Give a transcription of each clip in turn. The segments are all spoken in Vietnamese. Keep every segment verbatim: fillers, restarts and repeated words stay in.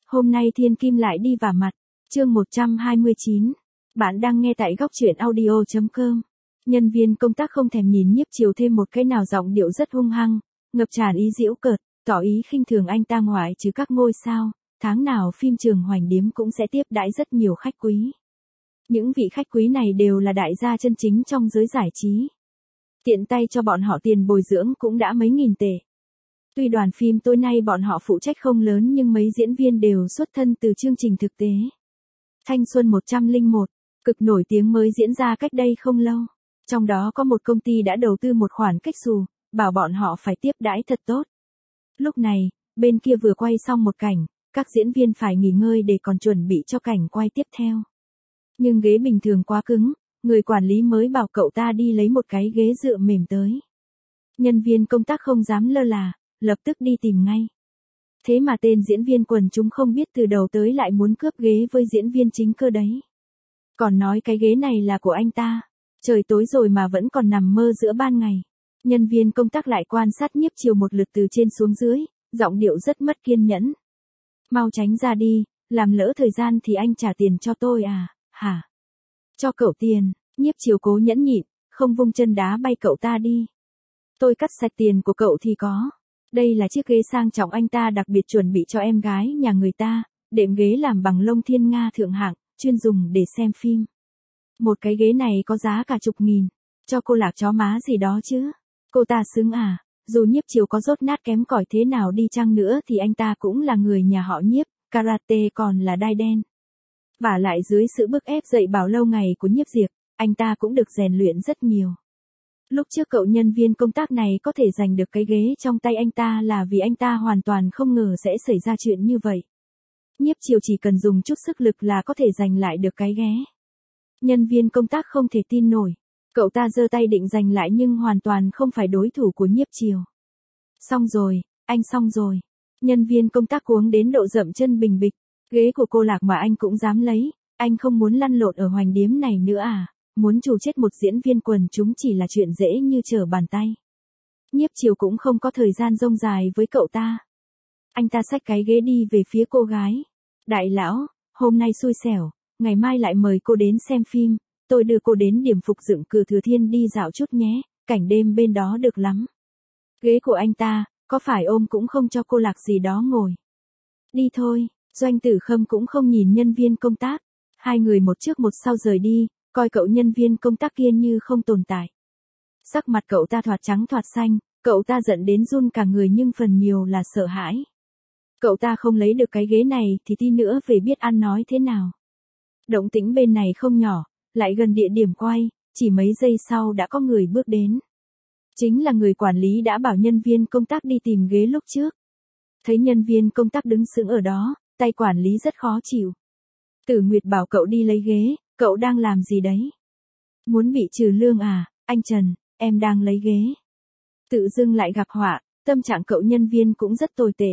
Hôm nay thiên kim lại đi vả mặt. Chương một trăm hai mươi chín. Bạn đang nghe tại góc truyện audio chấm com. Nhân viên công tác không thèm nhìn Nhiếp Chiều thêm một cái nào, giọng điệu rất hung hăng, ngập tràn ý giễu cợt, tỏ ý khinh thường anh ta. Ngoại trừ các ngôi sao, tháng nào phim Trường Hoành Điếm cũng sẽ tiếp đãi rất nhiều khách quý. Những vị khách quý này đều là đại gia chân chính trong giới giải trí. Tiện tay cho bọn họ tiền bồi dưỡng cũng đã mấy nghìn tệ. Tuy đoàn phim tối nay bọn họ phụ trách không lớn nhưng mấy diễn viên đều xuất thân từ chương trình thực tế. Thanh Xuân một không một, cực nổi tiếng mới diễn ra cách đây không lâu. Trong đó có một công ty đã đầu tư một khoản kếch xù, bảo bọn họ phải tiếp đãi thật tốt. Lúc này, bên kia vừa quay xong một cảnh, các diễn viên phải nghỉ ngơi để còn chuẩn bị cho cảnh quay tiếp theo. Nhưng ghế bình thường quá cứng, người quản lý mới bảo cậu ta đi lấy một cái ghế dựa mềm tới. Nhân viên công tác không dám lơ là, lập tức đi tìm ngay. Thế mà tên diễn viên quần chúng không biết từ đầu tới lại muốn cướp ghế với diễn viên chính cơ đấy. Còn nói cái ghế này là của anh ta. Trời tối rồi mà vẫn còn nằm mơ giữa ban ngày. Nhân viên công tác lại quan sát Nhiếp Chiều một lượt từ trên xuống dưới, giọng điệu rất mất kiên nhẫn. Mau tránh ra đi, làm lỡ thời gian thì anh trả tiền cho tôi à, hả? Cho cậu tiền. Nhiếp Chiều cố nhẫn nhịn, không vung chân đá bay cậu ta đi. Tôi cắt sạch tiền của cậu thì có. Đây là chiếc ghế sang trọng anh ta đặc biệt chuẩn bị cho em gái nhà người ta, đệm ghế làm bằng lông thiên nga thượng hạng, chuyên dùng để xem phim. Một cái ghế này có giá cả chục nghìn, cho cô lạc chó má gì đó chứ. Cô ta xứng à, dù Nhiếp Chiều có dốt nát kém cỏi thế nào đi chăng nữa thì anh ta cũng là người nhà họ Nhiếp, karate còn là đai đen. Vả lại dưới sự bức ép dạy bảo lâu ngày của Nhiếp Diệp, anh ta cũng được rèn luyện rất nhiều. Lúc trước cậu nhân viên công tác này có thể giành được cái ghế trong tay anh ta là vì anh ta hoàn toàn không ngờ sẽ xảy ra chuyện như vậy. Nhiếp Chiều chỉ cần dùng chút sức lực là có thể giành lại được cái ghế. Nhân viên công tác không thể tin nổi. Cậu ta giơ tay định giành lại nhưng hoàn toàn không phải đối thủ của Nhiếp Chiều. Xong rồi, anh xong rồi. Nhân viên công tác cuống đến độ dậm chân bình bịch. Ghế của cô lạc mà anh cũng dám lấy. Anh không muốn lăn lộn ở Hoành Điếm này nữa à? Muốn trù chết một diễn viên quần chúng chỉ là chuyện dễ như trở bàn tay. Nhiếp Chiều cũng không có thời gian rông dài với cậu ta. Anh ta xách cái ghế đi về phía cô gái. Đại lão, hôm nay xui xẻo, ngày mai lại mời cô đến xem phim, tôi đưa cô đến điểm phục dựng Cửa Thừa Thiên đi dạo chút nhé, cảnh đêm bên đó được lắm. Ghế của anh ta, có phải ôm cũng không cho cô lạc gì đó ngồi. Đi thôi, Doanh Tử Khâm cũng không nhìn nhân viên công tác. Hai người một trước một sau rời đi, coi cậu nhân viên công tác kia như không tồn tại. Sắc mặt cậu ta thoạt trắng thoạt xanh, cậu ta giận đến run cả người nhưng phần nhiều là sợ hãi. Cậu ta không lấy được cái ghế này thì tí nữa về biết ăn nói thế nào. Động tĩnh bên này không nhỏ, lại gần địa điểm quay, chỉ mấy giây sau đã có người bước đến. Chính là người quản lý đã bảo nhân viên công tác đi tìm ghế lúc trước. Thấy nhân viên công tác đứng sững ở đó, tay quản lý rất khó chịu. Tử Nguyệt bảo cậu đi lấy ghế, cậu đang làm gì đấy? Muốn bị trừ lương à, anh Trần, em đang lấy ghế. Tự dưng lại gặp họa, tâm trạng cậu nhân viên cũng rất tồi tệ.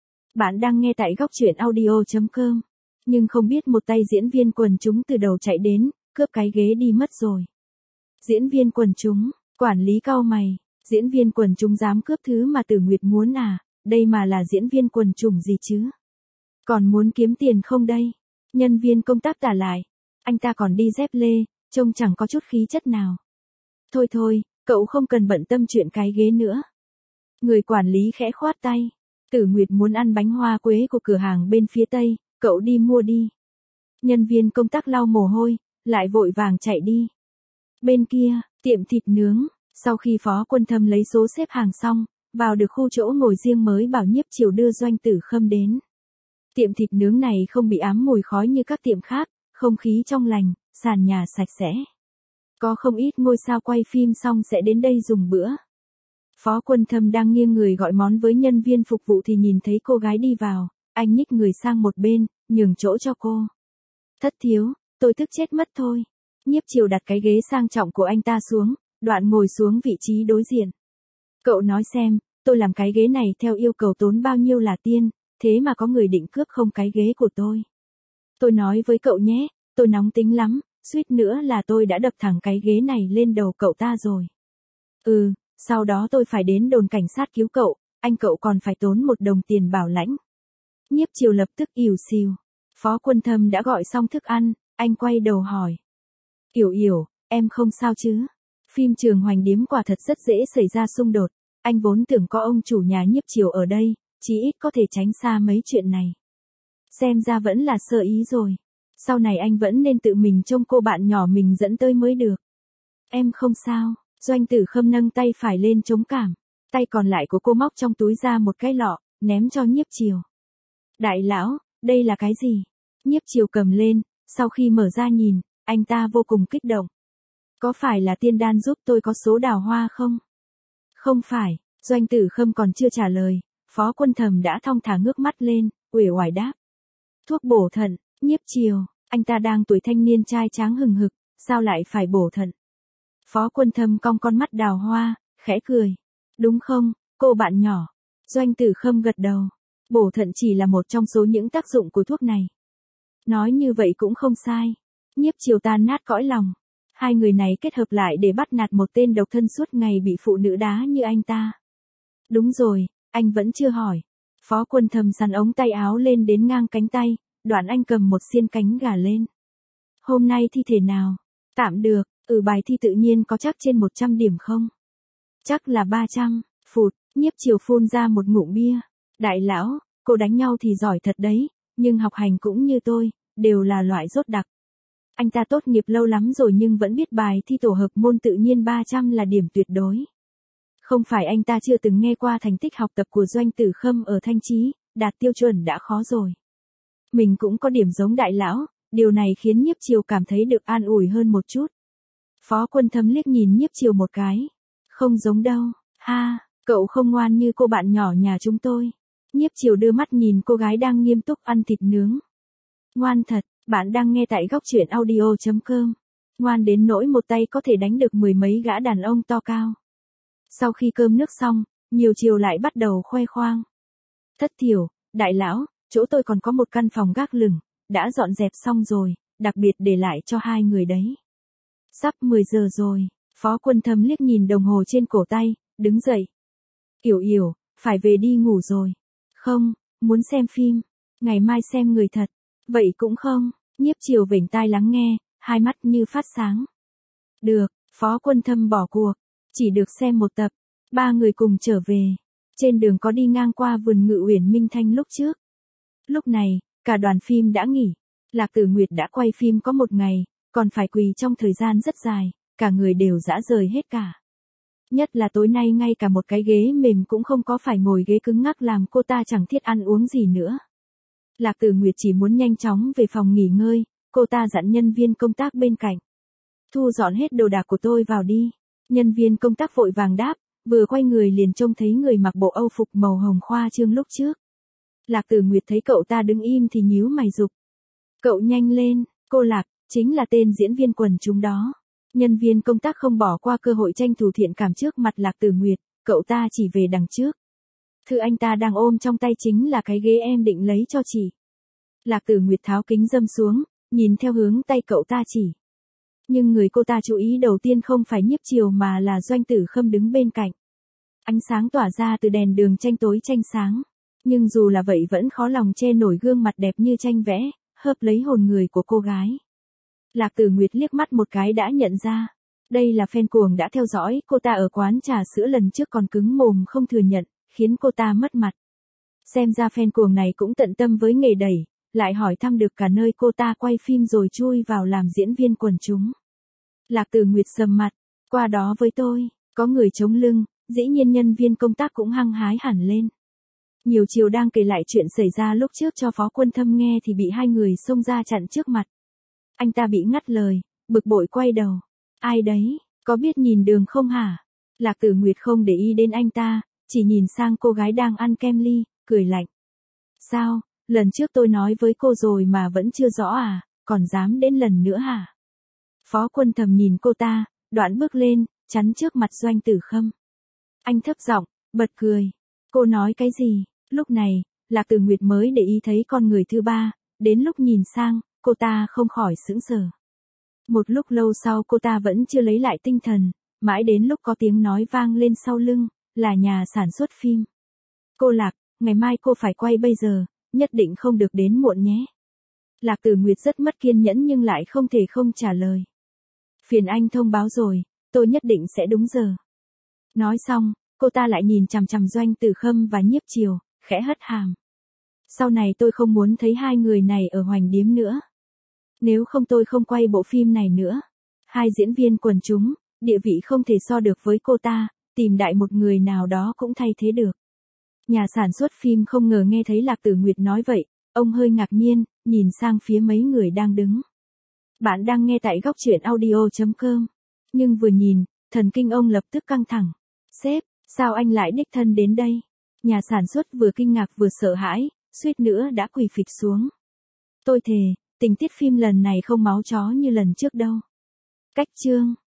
Bạn đang nghe tại góc truyện audio chấm com. Nhưng không biết một tay diễn viên quần chúng từ đầu chạy đến, cướp cái ghế đi mất rồi. Diễn viên quần chúng, quản lý cau mày, diễn viên quần chúng dám cướp thứ mà Tử Nguyệt muốn à, đây mà là diễn viên quần chúng gì chứ? Còn muốn kiếm tiền không đây? Nhân viên công tác tả lại, anh ta còn đi dép lê, trông chẳng có chút khí chất nào. Thôi thôi, cậu không cần bận tâm chuyện cái ghế nữa. Người quản lý khẽ khoát tay, Tử Nguyệt muốn ăn bánh hoa quế của cửa hàng bên phía tây, cậu đi mua đi. Nhân viên công tác lau mồ hôi, lại vội vàng chạy đi. Bên kia, tiệm thịt nướng, sau khi Phó Quân Thâm lấy số xếp hàng xong, vào được khu chỗ ngồi riêng mới bảo Nhiếp Chiều đưa Doanh Tử Khâm đến. Tiệm thịt nướng này không bị ám mùi khói như các tiệm khác, không khí trong lành, sàn nhà sạch sẽ. Có không ít ngôi sao quay phim xong sẽ đến đây dùng bữa. Phó Quân Thâm đang nghiêng người gọi món với nhân viên phục vụ thì nhìn thấy cô gái đi vào, anh nhích người sang một bên, nhường chỗ cho cô. Thất thiếu, tôi tức chết mất thôi. Nhiếp Chiều đặt cái ghế sang trọng của anh ta xuống, đoạn ngồi xuống vị trí đối diện. Cậu nói xem, tôi làm cái ghế này theo yêu cầu tốn bao nhiêu là tiền, thế mà có người định cướp không cái ghế của tôi. Tôi nói với cậu nhé, tôi nóng tính lắm, suýt nữa là tôi đã đập thẳng cái ghế này lên đầu cậu ta rồi. Ừ, sau đó tôi phải đến đồn cảnh sát cứu cậu, anh cậu còn phải tốn một đồng tiền bảo lãnh. Nhiếp Chiều lập tức ỉu xìu. Phó Quân Thâm đã gọi xong thức ăn, anh quay đầu hỏi. Yểu Yểu, em không sao chứ? Phim trường Hoành Điếm quả thật rất dễ xảy ra xung đột. Anh vốn tưởng có ông chủ nhà Nhiếp Chiều ở đây, chí ít có thể tránh xa mấy chuyện này. Xem ra vẫn là sơ ý rồi. Sau này anh vẫn nên tự mình trông cô bạn nhỏ mình dẫn tới mới được. Em không sao. Doanh Tử Khâm nâng tay phải lên chống cảm. Tay còn lại của cô móc trong túi ra một cái lọ, ném cho Nhiếp Chiều. Đại lão, đây là cái gì? Nhiếp Chiều cầm lên, sau khi mở ra nhìn, anh ta vô cùng kích động. Có phải là tiên đan giúp tôi có số đào hoa không? Không phải. Doanh Tử Khâm còn chưa trả lời, Phó Quân Thầm đã thong thả ngước mắt lên, uể oải đáp. Thuốc bổ thận. Nhiếp Chiều, anh ta đang tuổi thanh niên trai tráng hừng hực, sao lại phải bổ thận? Phó Quân Thâm cong con mắt đào hoa, khẽ cười. Đúng không, cô bạn nhỏ? Doanh Tử Khâm gật đầu. Bổ thận chỉ là một trong số những tác dụng của thuốc này. Nói như vậy cũng không sai. Nhiếp Chiều tan nát cõi lòng. Hai người này kết hợp lại để bắt nạt một tên độc thân suốt ngày bị phụ nữ đá như anh ta. Đúng rồi, anh vẫn chưa hỏi. Phó Quân Thâm sắn ống tay áo lên đến ngang cánh tay, đoạn anh cầm một xiên cánh gà lên. Hôm nay thi thể nào? Tạm được, ừ bài thi tự nhiên có chắc trên một trăm điểm không? Chắc là ba trăm, phụt, Nhiếp Chiều phun ra một ngụm bia. Đại lão, cô đánh nhau thì giỏi thật đấy, nhưng học hành cũng như tôi, đều là loại rốt đặc. Anh ta tốt nghiệp lâu lắm rồi nhưng vẫn biết bài thi tổ hợp môn tự nhiên ba trăm là điểm tuyệt đối. Không phải anh ta chưa từng nghe qua thành tích học tập của Doanh Tử Khâm ở Thanh Chí, đạt tiêu chuẩn đã khó rồi. Mình cũng có điểm giống đại lão, điều này khiến Nhiếp Chiều cảm thấy được an ủi hơn một chút. Phó Quân Thâm liếc nhìn Nhiếp Chiều một cái. Không giống đâu, ha, cậu không ngoan như cô bạn nhỏ nhà chúng tôi. Nhiếp Chiều đưa mắt nhìn cô gái đang nghiêm túc ăn thịt nướng. Ngoan thật, bạn đang nghe tại góc truyện audio chấm com. Ngoan đến nỗi một tay có thể đánh được mười mấy gã đàn ông to cao. Sau khi cơm nước xong, Nhiều Chiều lại bắt đầu khoe khoang. Thất Thiểu, đại lão, chỗ tôi còn có một căn phòng gác lửng, đã dọn dẹp xong rồi, đặc biệt để lại cho hai người đấy. Sắp mười giờ rồi, Phó Quân Thâm liếc nhìn đồng hồ trên cổ tay, đứng dậy. Yểu Yểu, phải về đi ngủ rồi. Không, muốn xem phim, ngày mai xem người thật. Vậy cũng không, Nhiếp Chiều vểnh tai lắng nghe, hai mắt như phát sáng. Được, Phó Quân Thâm bỏ cuộc, chỉ được xem một tập. Ba người cùng trở về. Trên đường có đi ngang qua vườn Ngự Uyển Minh Thanh lúc trước. Lúc này, cả đoàn phim đã nghỉ. Lạc Tử Nguyệt đã quay phim có một ngày, còn phải quỳ trong thời gian rất dài, cả người đều rã rời hết cả. Nhất là tối nay ngay cả một cái ghế mềm cũng không có, phải ngồi ghế cứng ngắc làm cô ta chẳng thiết ăn uống gì nữa. Lạc Tử Nguyệt chỉ muốn nhanh chóng về phòng nghỉ ngơi, cô ta dặn nhân viên công tác bên cạnh. Thu dọn hết đồ đạc của tôi vào đi. Nhân viên công tác vội vàng đáp, vừa quay người liền trông thấy người mặc bộ âu phục màu hồng khoa trương lúc trước. Lạc Tử Nguyệt thấy cậu ta đứng im thì nhíu mày giục. Cậu nhanh lên, cô Lạc, chính là tên diễn viên quần chúng đó. Nhân viên công tác không bỏ qua cơ hội tranh thủ thiện cảm trước mặt Lạc Tử Nguyệt, cậu ta chỉ về đằng trước. Thư anh ta đang ôm trong tay chính là cái ghế em định lấy cho chị. Lạc Tử Nguyệt tháo kính râm xuống, nhìn theo hướng tay cậu ta chỉ. Nhưng người cô ta chú ý đầu tiên không phải Nhiếp Chiều mà là Doanh Tử Khâm đứng bên cạnh. Ánh sáng tỏa ra từ đèn đường tranh tối tranh sáng. Nhưng dù là vậy vẫn khó lòng che nổi gương mặt đẹp như tranh vẽ, hớp lấy hồn người của cô gái. Lạc Tử Nguyệt liếc mắt một cái đã nhận ra. Đây là fan cuồng đã theo dõi cô ta ở quán trà sữa lần trước còn cứng mồm không thừa nhận, khiến cô ta mất mặt. Xem ra fan cuồng này cũng tận tâm với nghề đẩy, lại hỏi thăm được cả nơi cô ta quay phim rồi chui vào làm diễn viên quần chúng. Lạc Tử Nguyệt sầm mặt, qua đó với tôi, có người chống lưng, dĩ nhiên nhân viên công tác cũng hăng hái hẳn lên. Nhiều Chiều đang kể lại chuyện xảy ra lúc trước cho Phó Quân Thâm nghe thì bị hai người xông ra chặn trước mặt. Anh ta bị ngắt lời, bực bội quay đầu. Ai đấy, có biết nhìn đường không hả? Lạc Tử Nguyệt không để ý đến anh ta, chỉ nhìn sang cô gái đang ăn kem ly, cười lạnh. Sao, lần trước tôi nói với cô rồi mà vẫn chưa rõ à, còn dám đến lần nữa hả? Phó Quân Thầm nhìn cô ta, đoạn bước lên, chắn trước mặt Doanh Tử Khâm. Anh thấp giọng, bật cười. Cô nói cái gì? Lúc này, Lạc Tử Nguyệt mới để ý thấy con người thứ ba, đến lúc nhìn sang, cô ta không khỏi sững sờ. Một lúc lâu sau cô ta vẫn chưa lấy lại tinh thần, mãi đến lúc có tiếng nói vang lên sau lưng, là nhà sản xuất phim. Cô Lạc, ngày mai cô phải quay bây giờ, nhất định không được đến muộn nhé. Lạc Tử Nguyệt rất mất kiên nhẫn nhưng lại không thể không trả lời. Phiền anh thông báo rồi, tôi nhất định sẽ đúng giờ. Nói xong, cô ta lại nhìn chằm chằm Doanh Tử Khâm và Nhiếp Chiều, khẽ hất hàm. Sau này tôi không muốn thấy hai người này ở Hoành Điếm nữa. Nếu không tôi không quay bộ phim này nữa. Hai diễn viên quần chúng, địa vị không thể so được với cô ta, tìm đại một người nào đó cũng thay thế được. Nhà sản xuất phim không ngờ nghe thấy Lạc Tử Nguyệt nói vậy, ông hơi ngạc nhiên, nhìn sang phía mấy người đang đứng. Bạn đang nghe tại góc truyện audio chấm com. Nhưng vừa nhìn, thần kinh ông lập tức căng thẳng. Sếp, sao anh lại đích thân đến đây? Nhà sản xuất vừa kinh ngạc vừa sợ hãi, suýt nữa đã quỳ phịch xuống. Tôi thề, tình tiết phim lần này không máu chó như lần trước đâu. Cách chương